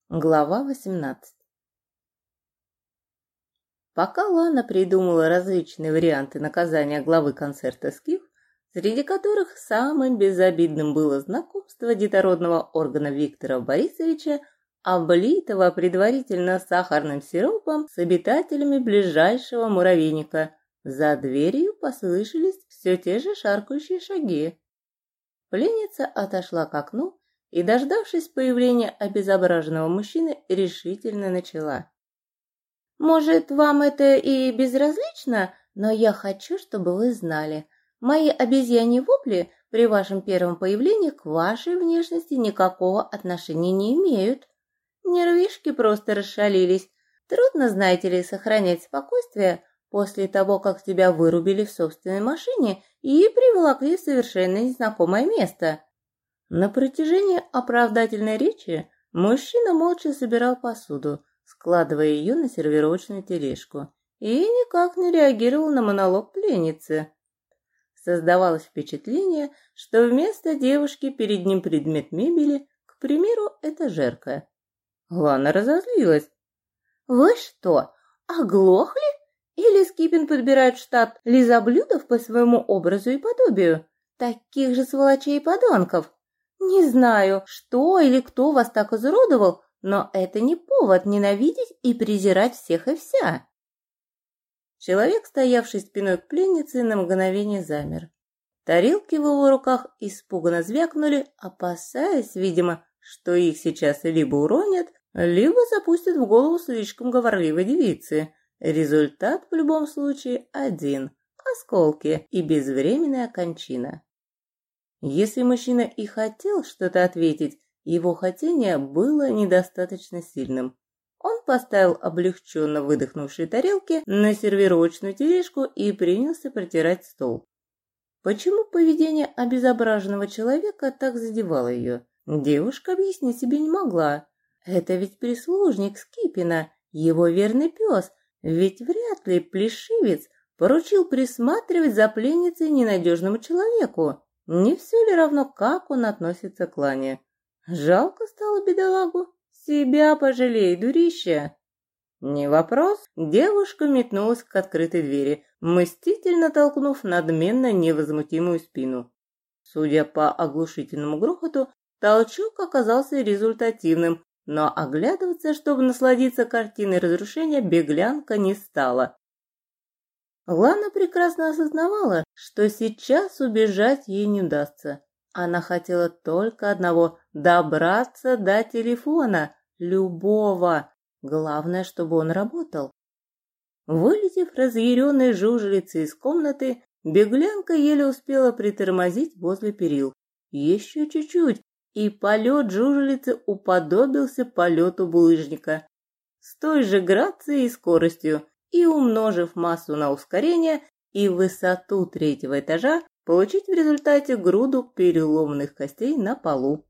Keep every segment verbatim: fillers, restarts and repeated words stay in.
Глава восемнадцатая. Пока Лана придумала различные варианты наказания главы концерта «Скиф», среди которых самым безобидным было знакомство детородного органа Виктора Борисовича, облитого предварительно сахарным сиропом с обитателями ближайшего муравейника, за дверью послышались все те же шаркающие шаги. Пленница отошла к окну и, дождавшись появления обезображенного мужчины, решительно начала. «Может, вам это и безразлично, но я хочу, чтобы вы знали, мои обезьяньи вопли при вашем первом появлении к вашей внешности никакого отношения не имеют. Нервишки просто расшалились. Трудно, знаете ли, сохранять спокойствие после того, как тебя вырубили в собственной машине и приволокли в совершенно незнакомое место». На протяжении оправдательной речи мужчина молча собирал посуду, складывая ее на сервировочную тележку, и никак не реагировал на монолог пленницы. Создавалось впечатление, что вместо девушки перед ним предмет мебели, к примеру, этажерка. Лана разозлилась. «Вы что, оглохли? Или Скипин подбирает в штат лизоблюдов по своему образу и подобию? Таких же сволочей и подонков? Не знаю, что или кто вас так изуродовал, но это не повод ненавидеть и презирать всех и вся». Человек, стоявший спиной к пленнице, на мгновение замер. Тарелки в его руках испуганно звякнули, опасаясь, видимо, что их сейчас либо уронят, либо запустят в голову слишком говорливой девицы. Результат в любом случае один – осколки и безвременная кончина. Если мужчина и хотел что-то ответить, его хотение было недостаточно сильным. Он поставил облегченно выдохнувшие тарелки на сервировочную тележку и принялся протирать стол. Почему поведение обезображенного человека так задевало ее, девушка объяснить себе не могла. Это ведь прислужник Скипина, его верный пес, ведь вряд ли плешивец поручил присматривать за пленницей ненадежному человеку. Не все ли равно, как он относится к Лане? Жалко стало бедолагу. Себя пожалей, дурище. Не вопрос. Девушка метнулась к открытой двери, мстительно толкнув надменно невозмутимую спину. Судя по оглушительному грохоту, толчок оказался результативным, но оглядываться, чтобы насладиться картиной разрушения, беглянка не стала. Лана прекрасно осознавала, что сейчас убежать ей не удастся. Она хотела только одного – добраться до телефона, любого. Главное, чтобы он работал. Вылетев разъяренной жужелицей из комнаты, беглянка еле успела притормозить возле перил. Еще чуть-чуть, и полет жужелицы уподобился полету булыжника. С той же грацией и скоростью, и умножив массу на ускорение и высоту третьего этажа, получить в результате груду переломанных костей на полу.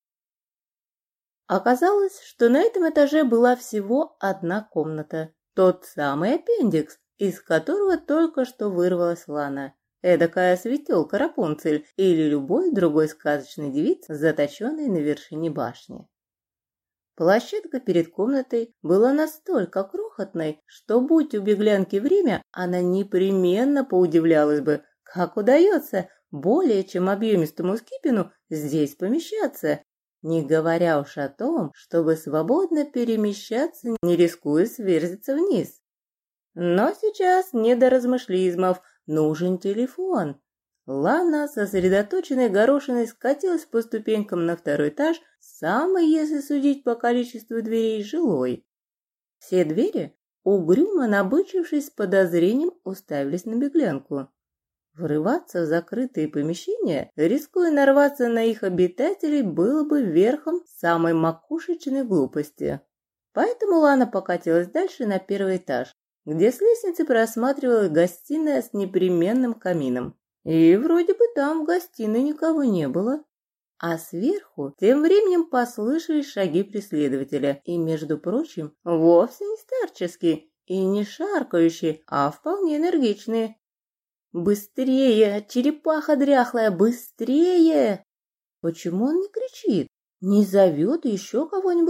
Оказалось, что на этом этаже была всего одна комната, тот самый аппендикс, из которого только что вырвалась Лана, эдакая светелка Рапунцель или любой другой сказочной девицы, заточенной на вершине башни. Площадка перед комнатой была настолько крохотной, что, будь у беглянки время, она непременно поудивлялась бы, как удается более чем объемистому Скипину здесь помещаться, не говоря уж о том, чтобы свободно перемещаться, не рискуя сверзиться вниз. Но сейчас не до размышлизмов, нужен телефон. Лана, сосредоточенной горошиной, скатилась по ступенькам на второй этаж, самый, если судить по количеству дверей, жилой. Все двери, угрюмо набычившись с подозрением, уставились на беглянку. Врываться в закрытые помещения, рискуя нарваться на их обитателей, было бы верхом самой макушечной глупости. Поэтому Лана покатилась дальше на первый этаж, где с лестницы просматривалась гостиная с непременным камином. И вроде бы там в гостиной никого не было. А сверху тем временем послышались шаги преследователя, и, между прочим, вовсе не старческие и не шаркающие, а вполне энергичные. «Быстрее, черепаха дряхлая, быстрее!» Почему он не кричит? Не зовет еще кого-нибудь?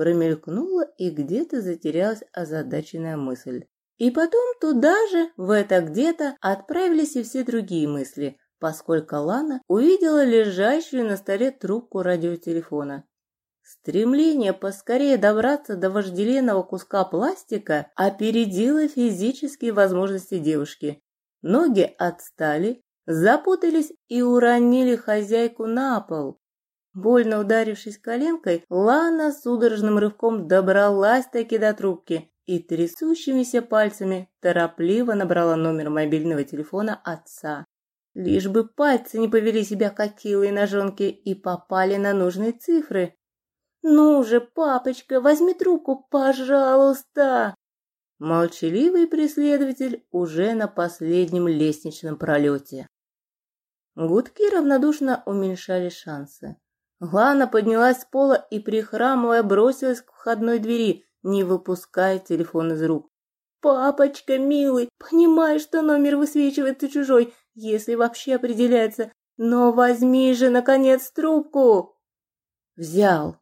промелькнула и где-то затерялась озадаченная мысль. И потом туда же, в это где-то, отправились и все другие мысли, поскольку Лана увидела лежащую на столе трубку радиотелефона. Стремление поскорее добраться до вожделенного куска пластика опередило физические возможности девушки. Ноги отстали, запутались и уронили хозяйку на пол. Больно ударившись коленкой, Лана судорожным рывком добралась-таки до трубки и трясущимися пальцами торопливо набрала номер мобильного телефона отца. Лишь бы пальцы не повели себя как килые ножонки и попали на нужные цифры. «Ну же, папочка, возьми трубку, пожалуйста!» Молчаливый преследователь уже на последнем лестничном пролете. Гудки равнодушно уменьшали шансы. Лана поднялась с пола и, прихрамывая, бросилась к входной двери, не выпуская телефон из рук. «Папочка, милый, понимаю, что номер высвечивается чужой, если вообще определяется, но возьми же, наконец, трубку!» «Взял».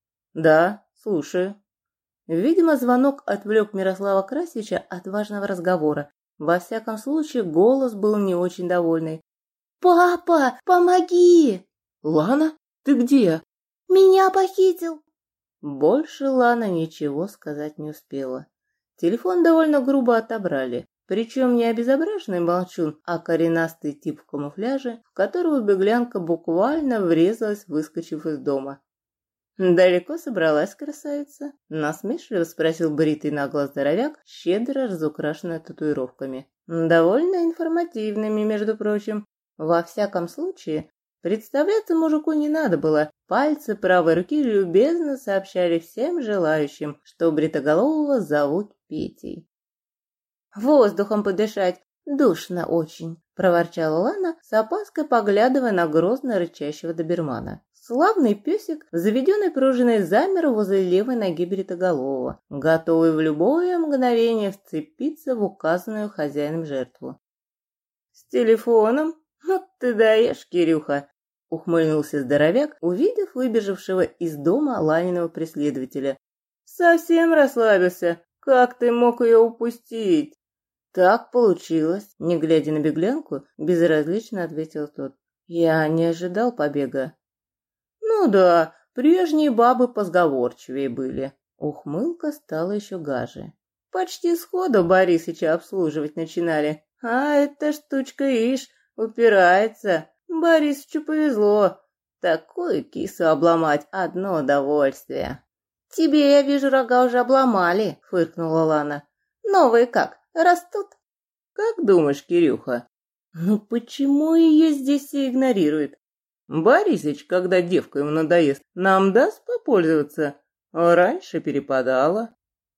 «Да, слушаю». Видимо, звонок отвлек Мирослава Красича от важного разговора. Во всяком случае, голос был не очень довольный. «Папа, помоги!» «Лана, ты где?» «Меня похитил!» Больше Лана ничего сказать не успела. Телефон довольно грубо отобрали. Причем не обезображенный молчун, а коренастый тип в камуфляже, в которого беглянка буквально врезалась, выскочив из дома. «Далеко собралась, красавица?» – насмешливо спросил бритый нагло здоровяк, щедро разукрашенный татуировками. Довольно информативными, между прочим. Во всяком случае, представляться мужику не надо было. Пальцы правой руки любезно сообщали всем желающим, что бритоголового зовут Петей. «Воздухом подышать, душно очень», – проворчала Лана, с опаской поглядывая на грозно рычащего добермана. Славный песик, заведенный пружиной, замер возле левой ноги бритоголового, готовый в любое мгновение вцепиться в указанную хозяином жертву. «С телефоном? Ну ты даешь, Кирюха!» — ухмыльнулся здоровяк, увидев выбежавшего из дома Ланиного преследователя. «Совсем расслабился? Как ты мог ее упустить?» «Так получилось», — не глядя на беглянку, безразлично ответил тот. «Я не ожидал побега». «Ну да, прежние бабы позговорчивее были». Ухмылка стала еще гаже. «Почти сходу Борисыча обслуживать начинали. А эта штучка, ишь, упирается. Борисычу повезло. Такую кису обломать — одно удовольствие». «Тебе, я вижу, рога уже обломали», — фыркнула Лана. «Новые как, растут?» «Как думаешь, Кирюха?» «Ну почему ее здесь все игнорируют? Борисыч, когда девка ему надоест, нам даст попользоваться? Раньше перепадало».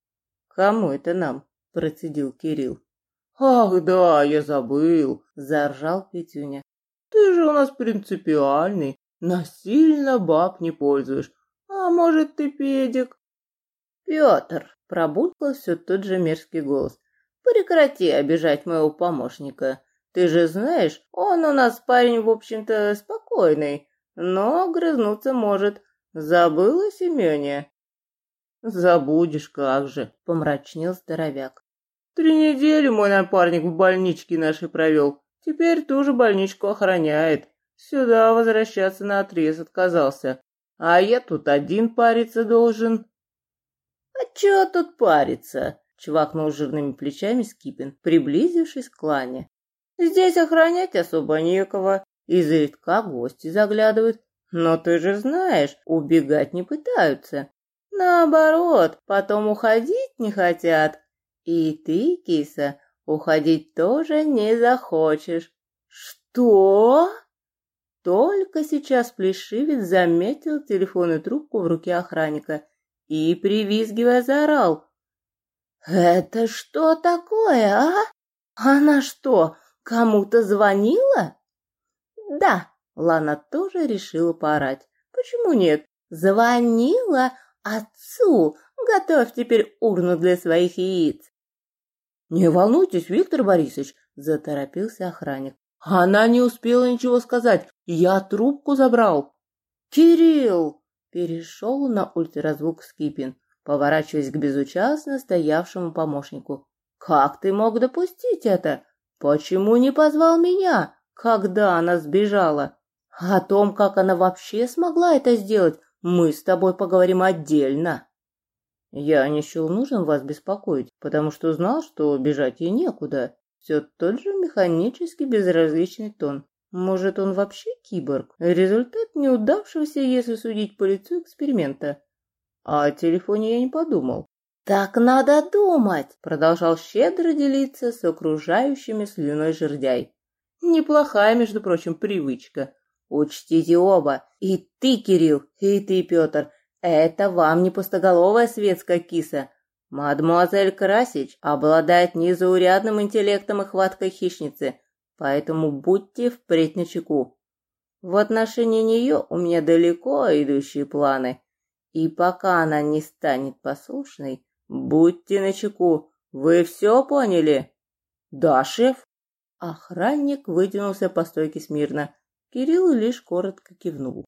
«Кому это нам?» – процедил Кирилл. «Ах да, я забыл», – заржал Петюня. «Ты же у нас принципиальный, насильно баб не пользуешь. А может, ты педик?» «Петр», – пробулькал все тот же мерзкий голос, – «прекрати обижать моего помощника. Ты же знаешь, он у нас парень, в общем-то, спокойный, но грызнуться может. Забыл о Семене?» «Забудешь, как же», — помрачнел здоровяк. «Три недели мой напарник в больничке нашей провел. Теперь ту же больничку охраняет. Сюда возвращаться наотрез отказался. А я тут один париться должен». «А чё тут париться?» — чвакнул жирными плечами Скипин, приблизившись к Лане. «Здесь охранять особо некого, изредка гости заглядывают, но ты же знаешь, убегать не пытаются. Наоборот, потом уходить не хотят. И ты, киса, уходить тоже не захочешь». «Что?» Только сейчас плешивец заметил телефонную трубку в руке охранника и, привизгивая, заорал. «Это что такое, а? Она что, кому-то звонила?» «Да», Лана тоже решила поорать. «Почему нет? Звонила отцу. Готовь теперь урну для своих яиц». «Не волнуйтесь, Виктор Борисович», — заторопился охранник. «Она не успела ничего сказать. Я трубку забрал». «Кирилл!» Перешел на ультразвук Скипин, поворачиваясь к безучастно стоявшему помощнику. «Как ты мог допустить это? Почему не позвал меня, когда она сбежала? О том, как она вообще смогла это сделать, мы с тобой поговорим отдельно». Я не счел нужным вас беспокоить, потому что знал, что бежать ей некуда. Все тот же механически безразличный тон. Может, он вообще киборг? Результат неудавшегося, если судить по лицу, эксперимента. А о телефоне я не подумал. «Так надо думать!» — продолжал щедро делиться с окружающими слюной жердяй. «Неплохая, между прочим, привычка. Учтите оба, и ты, Кирилл, и ты, Петр, это вам не пустоголовая светская киса. Мадемуазель Красич обладает незаурядным интеллектом и хваткой хищницы, поэтому будьте впредь начеку. В отношении нее у меня далеко идущие планы, и пока она не станет послушной, будьте начеку. Вы все поняли?» «Да, шеф». Охранник вытянулся по стойке смирно. Кирилл лишь коротко кивнул.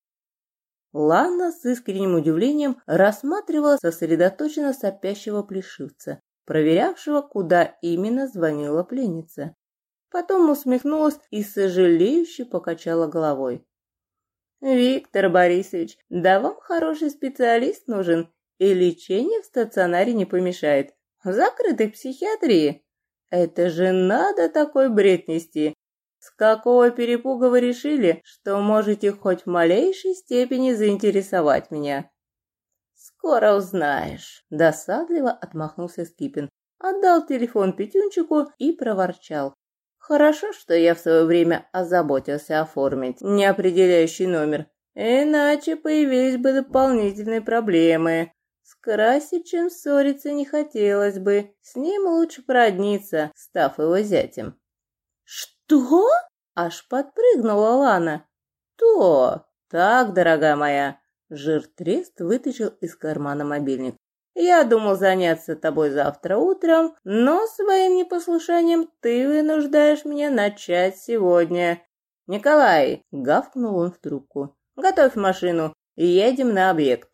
Лана с искренним удивлением рассматривала сосредоточенно сопящего плешивца, проверявшего, куда именно звонила пленница. Потом усмехнулась и сожалеюще покачала головой. «Виктор Борисович, да вам хороший специалист нужен, и лечение в стационаре не помешает. В закрытой психиатрии. Это же надо такой бред нести. С какого перепуга вы решили, что можете хоть в малейшей степени заинтересовать меня?» «Скоро узнаешь», — досадливо отмахнулся Скипин, отдал телефон Петюнчику и проворчал. «Хорошо, что я в свое время озаботился оформить неопределяющий номер, иначе появились бы дополнительные проблемы. С Красичем ссориться не хотелось бы, с ним лучше породниться, став его зятем». «Что?» — аж подпрыгнула Лана. «То! Так, дорогая моя!» Жиртрест вытащил из кармана мобильник. «Я думал заняться тобой завтра утром, но своим непослушанием ты вынуждаешь меня начать сегодня. Николай!» — гавкнул он в трубку. «Готовь машину и едем на объект».